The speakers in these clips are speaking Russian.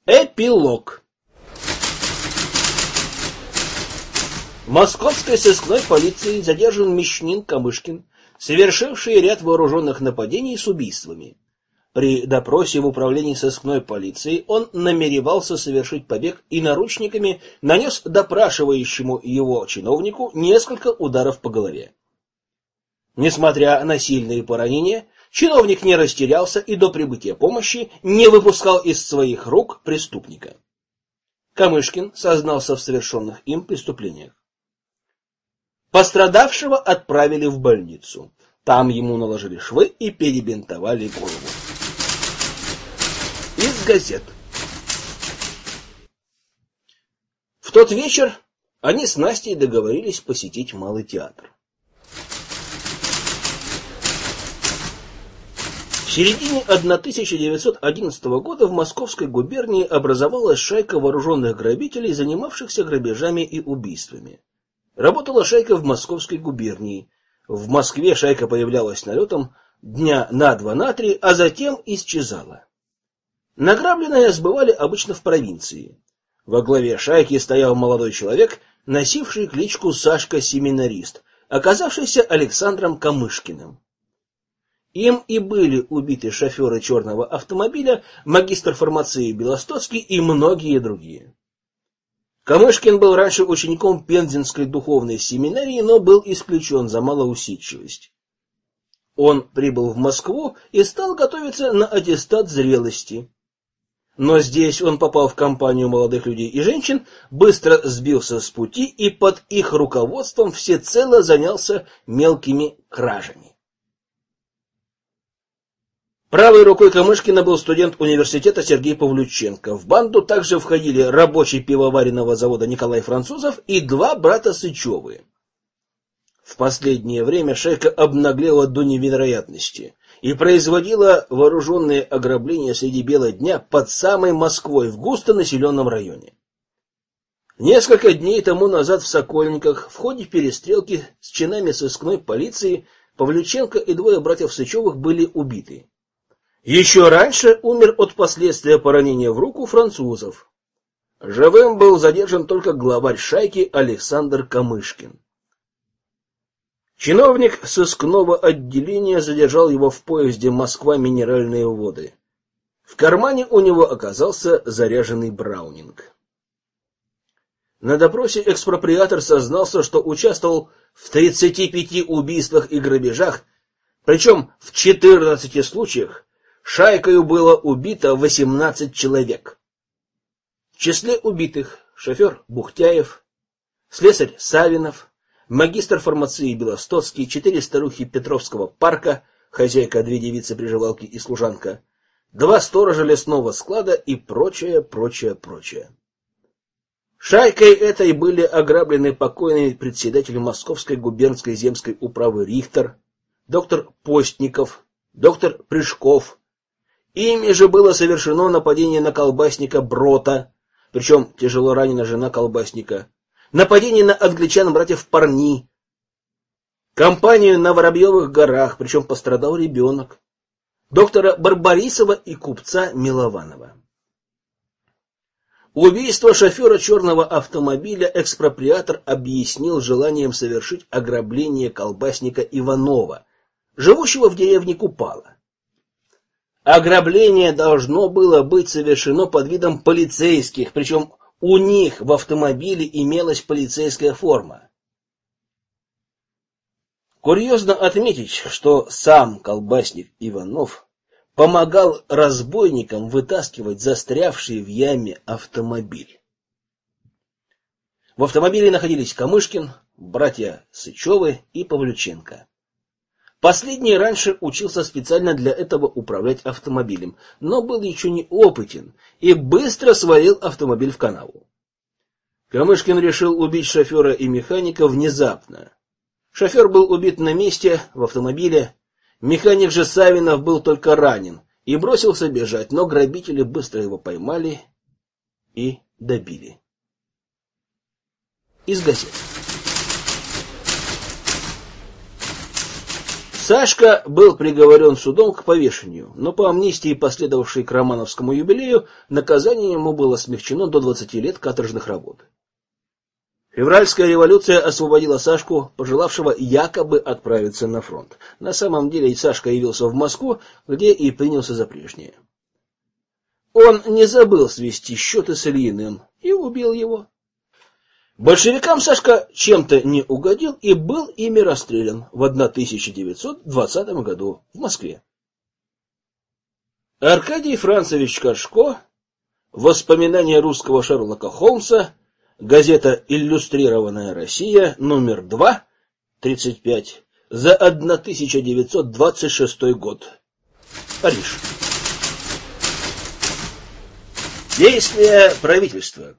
Эпилог. В московской сыскной полиции задержан мещанин Камышкин, совершивший ряд вооруженных нападений с убийствами. При допросе в управлении сыскной полиции он намеревался совершить побег и наручниками нанес допрашивающему его чиновнику несколько ударов по голове. Несмотря на сильные поранения, чиновник не растерялся и до прибытия помощи не выпускал из своих рук преступника. Камышкин сознался в совершенных им преступлениях. Пострадавшего отправили в больницу. Там ему наложили швы и перебинтовали голову. Из газет. В тот вечер они с Настей договорились посетить Малый театр. В середине 1911 года в Московской губернии образовалась шайка вооруженных грабителей, занимавшихся грабежами и убийствами. Работала шайка в Московской губернии. В Москве шайка появлялась налетом дня на 2-3, а затем исчезала. Награбленное сбывали обычно в провинции. Во главе шайки стоял молодой человек, носивший кличку Сашка-семинарист, оказавшийся Александром Камышкиным. Им и были убиты шоферы черного автомобиля, магистр фармации Белостоцкий и многие другие. Камышкин был раньше учеником Пензенской духовной семинарии, но был исключен за малоусидчивость. Он прибыл в Москву и стал готовиться на аттестат зрелости. Но здесь он попал в компанию молодых людей и женщин, быстро сбился с пути и под их руководством всецело занялся мелкими кражами. Правой рукой Камышкина был студент университета Сергей Павлюченко. В банду также входили рабочий пивоваренного завода Николай Французов и 2 брата Сычевы. В последнее время шайка обнаглела до невероятности и производила вооруженные ограбления среди бела дня под самой Москвой в густонаселенном районе. Несколько дней тому назад в Сокольниках в ходе перестрелки с чинами сыскной полиции Павлюченко и 2 братьев Сычевых были убиты. Еще раньше умер от последствия поранения в руку Французов. Живым был задержан только главарь шайки Александр Камышкин. Чиновник сыскного отделения задержал его в поезде Москва-Минеральные воды. В кармане у него оказался заряженный браунинг. На допросе экспроприатор сознался, что участвовал в 35 убийствах и грабежах, причем в 14 случаях шайкою было убито 18 человек. В числе убитых шофер Бухтяев, слесарь Савинов, магистр фармации Белостоцкий, 4 старухи Петровского парка, хозяйка, 2 девицы-приживалки и служанка, 2 сторожа лесного склада и прочее. Шайкой этой были ограблены покойный председатель Московской губернской земской управы Рихтер, доктор Постников, доктор Прыжков. Ими же было совершено нападение на колбасника Брота, причем тяжело ранена жена колбасника, нападение на англичан братьев Парни, кампанию на Воробьевых горах, причем пострадал ребенок, доктора Барбарисова и купца Милованова. Убийство шофера черного автомобиля экспроприатор объяснил желанием совершить ограбление колбасника Иванова, живущего в деревне Купало. Ограбление должно было быть совершено под видом полицейских, причем у них в автомобиле имелась полицейская форма. Курьезно отметить, что сам колбасник Иванов помогал разбойникам вытаскивать застрявший в яме автомобиль. В автомобиле находились Камышкин, братья Сычевы и Павлюченко. Последний раньше учился специально для этого управлять автомобилем, но был еще не опытен и быстро свалил автомобиль в канаву. Камышкин решил убить шофера и механика внезапно. Шофер был убит на месте, в автомобиле. Механик же Савинов был только ранен и бросился бежать, но грабители быстро его поймали и добили. Из газет. Сашка был приговорен судом к повешению, но по амнистии, последовавшей к Романовскому юбилею, наказание ему было смягчено до 20 лет каторжных работ. Февральская революция освободила Сашку, пожелавшего якобы отправиться на фронт. На самом деле Сашка явился в Москву, где и принялся за прежнее. Он не забыл свести счеты с Ильиным и убил его. Большевикам Сашка чем-то не угодил и был ими расстрелян в 1920 году в Москве. Аркадий Францевич Кашко. Воспоминания русского Шерлока Холмса. Газета «Иллюстрированная Россия», номер 2, 35, за 1926 год. Париж. Действия правительства.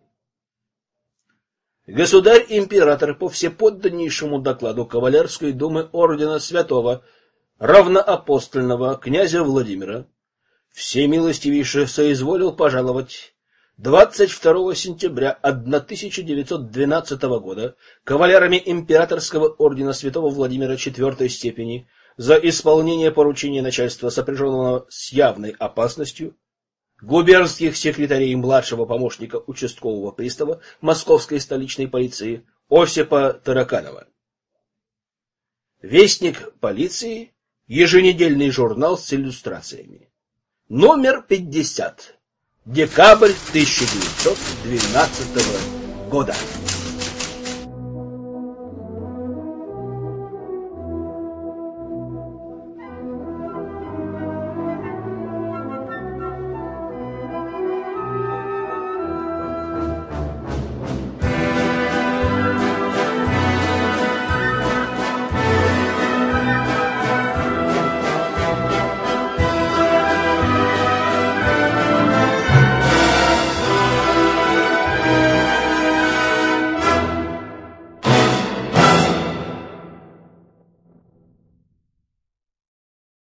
Государь-император по всеподданнейшему докладу Кавалерской думы ордена Святого равноапостольного князя Владимира всемилостивейше соизволил пожаловать 22 сентября 1912 года кавалерами императорского ордена Святого Владимира IV степени за исполнение поручения начальства, сопряженного с явной опасностью, губернских секретарей младшего помощника участкового пристава Московской столичной полиции Осипа Тараканова. Вестник полиции, еженедельный журнал с иллюстрациями. Номер 50. Декабрь 1912 года.